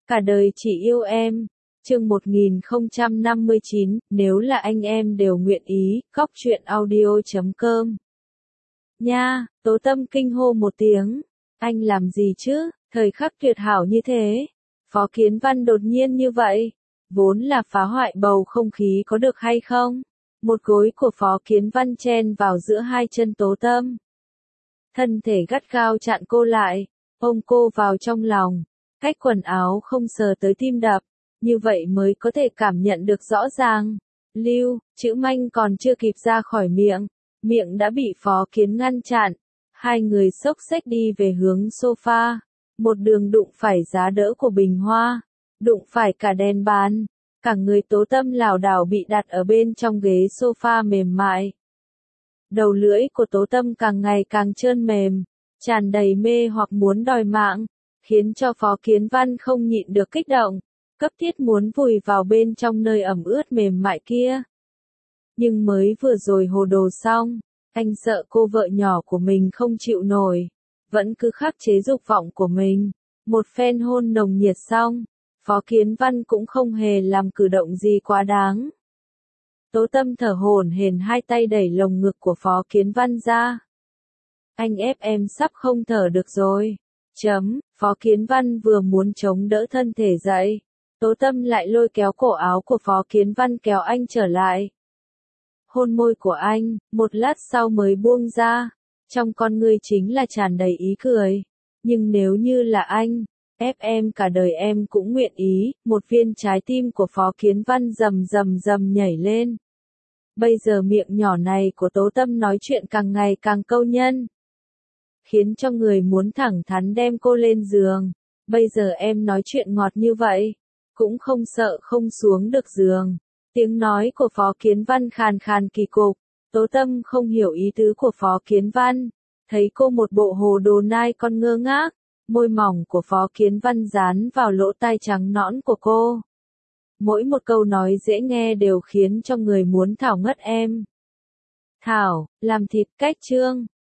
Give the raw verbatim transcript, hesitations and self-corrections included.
Cả đời chỉ yêu em. Chương một nghìn không trăm năm mươi chín, nếu là anh em đều nguyện ý, cóc truyện audio chấm com. Nha, Tố Tâm kinh hô một tiếng. Anh làm gì chứ, thời khắc tuyệt hảo như thế. Phó Kiến Văn đột nhiên như vậy. Vốn là phá hoại bầu không khí có được hay không? Một gối của Phó Kiến Văn chen vào giữa hai chân Tố Tâm. Thân thể gắt gao chặn cô lại, ôm cô vào trong lòng. Cách quần áo không sờ tới tim đập, như vậy mới có thể cảm nhận được rõ ràng. Lưu, chữ manh còn chưa kịp ra khỏi miệng, miệng đã bị Phó Kiến ngăn chặn. Hai người xốc xếch đi về hướng sofa, một đường đụng phải giá đỡ của bình hoa, đụng phải cả đèn bàn, cả người Tố Tâm lảo đảo bị đặt ở bên trong ghế sofa mềm mại. Đầu lưỡi của Tố Tâm càng ngày càng trơn mềm, tràn đầy mê hoặc muốn đòi mạng, khiến cho Phó Kiến Văn không nhịn được kích động, cấp thiết muốn vùi vào bên trong nơi ẩm ướt mềm mại kia. Nhưng mới vừa rồi hồ đồ xong, anh sợ cô vợ nhỏ của mình không chịu nổi, vẫn cứ khắc chế dục vọng của mình. Một phen hôn nồng nhiệt xong, Phó Kiến Văn cũng không hề làm cử động gì quá đáng. Tố Tâm thở hổn hển hai tay đẩy lồng ngực của Phó Kiến Văn ra. Anh ép em sắp không thở được rồi. Chấm, Phó Kiến Văn vừa muốn chống đỡ thân thể dậy. Tố Tâm lại lôi kéo cổ áo của Phó Kiến Văn kéo anh trở lại. Hôn môi của anh, một lát sau mới buông ra. Trong con ngươi chính là tràn đầy ý cười. Nhưng nếu như là anh, ép em cả đời em cũng nguyện ý. Một viên trái tim của Phó Kiến Văn rầm rầm rầm nhảy lên. Bây giờ miệng nhỏ này của Tố Tâm nói chuyện càng ngày càng câu nhân, khiến cho người muốn thẳng thắn đem cô lên giường. Bây giờ em nói chuyện ngọt như vậy, cũng không sợ không xuống được giường. Tiếng nói của Phó Kiến Văn khàn khàn kỳ cục. Tố Tâm không hiểu ý tứ của Phó Kiến Văn, thấy cô một bộ hồ đồ nai con ngơ ngác. Môi mỏng của Phó Kiến Văn dán vào lỗ tai trắng nõn của cô. Mỗi một câu nói dễ nghe đều khiến cho người muốn thảo ngất em. Thảo, làm thịt cách chương.